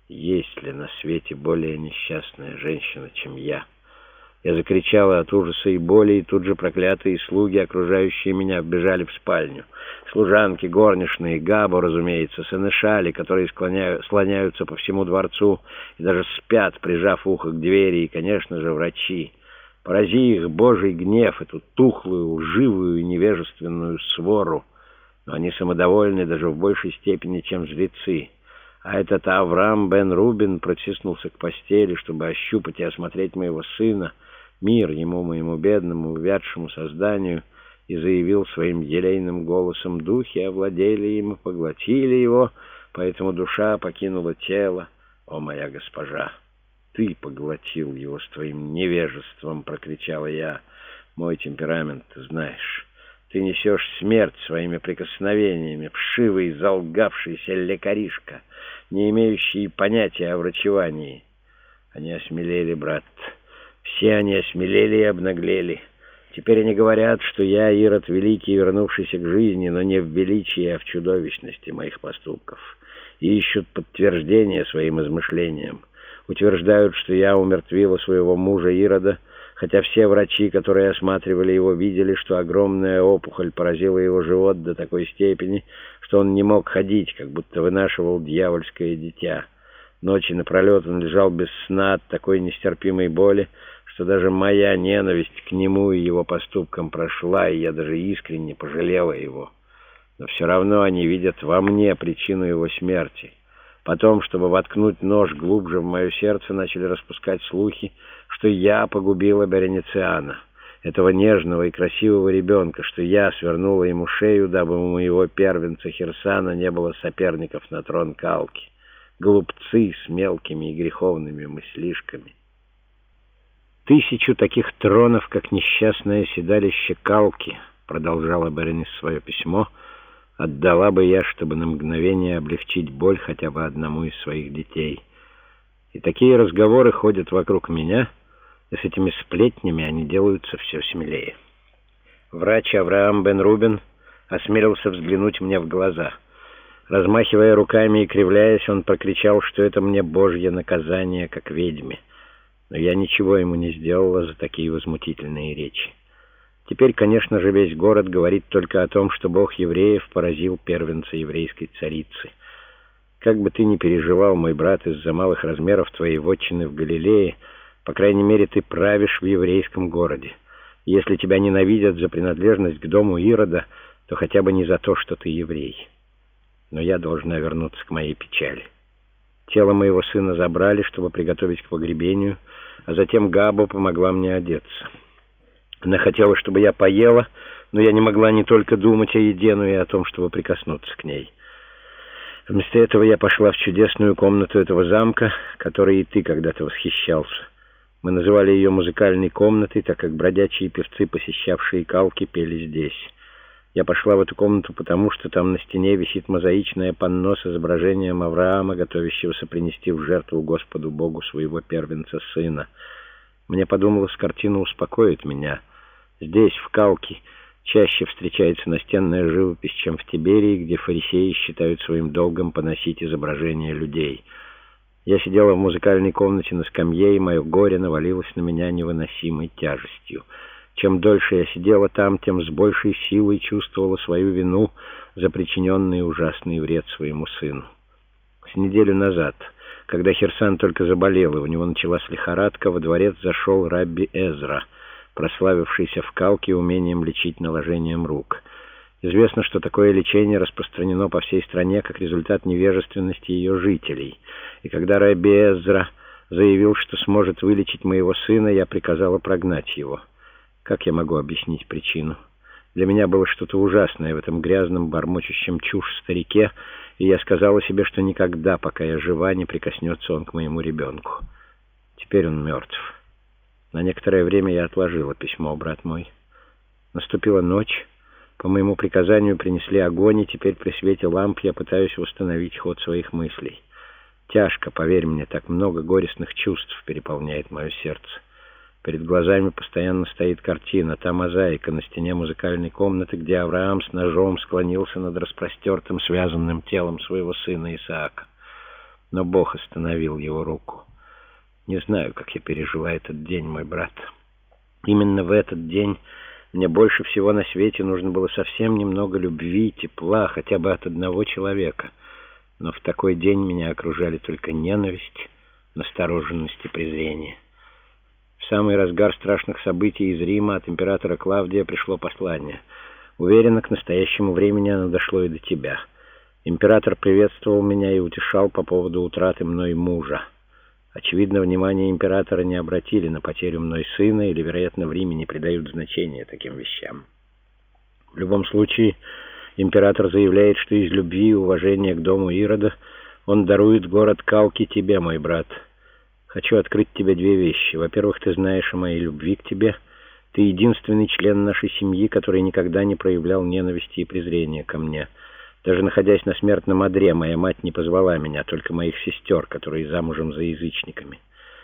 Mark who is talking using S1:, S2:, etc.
S1: Есть ли на свете более несчастная женщина, чем я? Я закричала от ужаса и боли, и тут же проклятые слуги, окружающие меня, вбежали в спальню. Служанки, горничные, Габо, разумеется, сенешали, которые слоняются по всему дворцу и даже спят, прижав ухо к двери, и, конечно же, врачи. Порази их Божий гнев, эту тухлую, лживую и невежественную свору. Но они самодовольны даже в большей степени, чем жрецы. А этот Авраам бен Рубин протиснулся к постели, чтобы ощупать и осмотреть моего сына, мир ему, моему бедному, увядшему созданию, и заявил своим елейным голосом: «Духи овладели им и поглотили его, поэтому душа покинула тело. О, моя госпожа, ты поглотил его с твоим невежеством!» — прокричала я. «Мой темперамент ты знаешь. Ты несешь смерть своими прикосновениями, вшивый, залгавшийся лекаришка, не имеющий понятия о врачевании». Они осмелели, брат. Все они осмелели и обнаглели. Теперь они говорят, что я Ирод Великий, вернувшийся к жизни, но не в величии, а в чудовищности моих поступков. И ищут подтверждение своим измышлениям. Утверждают, что я умертвила своего мужа Ирода, хотя все врачи, которые осматривали его, видели, что огромная опухоль поразила его живот до такой степени, что он не мог ходить, как будто вынашивал дьявольское дитя. Ночи напролет он лежал без сна от такой нестерпимой боли, что даже моя ненависть к нему и его поступкам прошла, и я даже искренне пожалела его. Но все равно они видят во мне причину его смерти. Потом, чтобы воткнуть нож глубже в мое сердце, начали распускать слухи, что я погубила Беренициана, этого нежного и красивого ребенка, что я свернула ему шею, дабы у моего первенца Хирсана не было соперников на трон Калки. Глупцы с мелкими и греховными мыслишками. 1000 таких тронов, как несчастное седалище Калки, продолжала Беренис свое письмо, отдала бы я, чтобы на мгновение облегчить боль хотя бы одному из своих детей. И такие разговоры ходят вокруг меня, и с этими сплетнями они делаются все смелее. Врач Авраам бен Рубин осмелился взглянуть мне в глаза. Размахивая руками и кривляясь, он прокричал, что это мне Божье наказание, как ведьме. Но я ничего ему не сделала за такие возмутительные речи. Теперь, конечно же, весь город говорит только о том, что Бог евреев поразил первенца еврейской царицы. Как бы ты ни переживал, мой брат, из-за малых размеров твоей вотчины в Галилее, по крайней мере, ты правишь в еврейском городе. И если тебя ненавидят за принадлежность к дому Ирода, то хотя бы не за то, что ты еврей. Но я должна вернуться к моей печали. Тело моего сына забрали, чтобы приготовить к погребению, а затем Габо помогла мне одеться. Она хотела, чтобы я поела, но я не могла не только думать о еде, но и о том, чтобы прикоснуться к ней. Вместо этого я пошла в чудесную комнату этого замка, которой и ты когда-то восхищался. Мы называли ее музыкальной комнатой, так как бродячие певцы, посещавшие Калки, пели здесь. Я пошла в эту комнату потому, что там на стене висит мозаичное панно с изображением Авраама, готовящегося принести в жертву Господу Богу своего первенца сына. Мне подумалось, картина успокоит меня. Здесь, в Калке, чаще встречается настенная живопись, чем в Тиберии, где фарисеи считают своим долгом поносить изображения людей. Я сидела в музыкальной комнате на скамье, и мое горе навалилось на меня невыносимой тяжестью. Чем дольше я сидела там, тем с большей силой чувствовала свою вину за причиненный ужасный вред своему сыну. С неделю назад, когда Хирсан только заболел, и у него началась лихорадка, во дворец зашел рабби Эзра, прославившийся в Калке умением лечить наложением рук. Известно, что такое лечение распространено по всей стране как результат невежественности ее жителей. И когда рабби Эзра заявил, что сможет вылечить моего сына, я приказала прогнать его. Как я могу объяснить причину? Для меня было что-то ужасное в этом грязном, бормочущем чушь старике, и я сказала себе, что никогда, пока я жива, не прикоснется он к моему ребенку. Теперь он мертв. На некоторое время я отложила письмо, брат мой. Наступила ночь. По моему приказанию принесли огонь, и теперь при свете ламп я пытаюсь восстановить ход своих мыслей. Тяжко, поверь мне, так много горестных чувств переполняет мое сердце. Перед глазами постоянно стоит картина, та мозаика на стене музыкальной комнаты, где Авраам с ножом склонился над распростертым, связанным телом своего сына Исаака. но Бог остановил его руку. Не знаю, как я пережила этот день, мой брат. Именно в этот день мне больше всего на свете нужно было совсем немного любви, тепла, хотя бы от одного человека. Но в такой день меня окружали только ненависть, настороженность и презрение. В самый разгар страшных событий из Рима от императора Клавдия пришло послание. Уверенно, к настоящему времени оно дошло и до тебя. Император приветствовал меня и утешал по поводу утраты мной мужа. Очевидно, внимание императора не обратили на потерю мной сына, или, вероятно, в Риме не придают значения таким вещам. В любом случае, император заявляет, что из любви и уважения к дому Ирода он дарует город Калки тебе, мой брат. Хочу открыть тебе две вещи. Во-первых, ты знаешь о моей любви к тебе. Ты единственный член нашей семьи, который никогда не проявлял ненависти и презрения ко мне. Даже находясь на смертном одре, моя мать не позвала меня, только моих сестер, которые замужем за язычниками.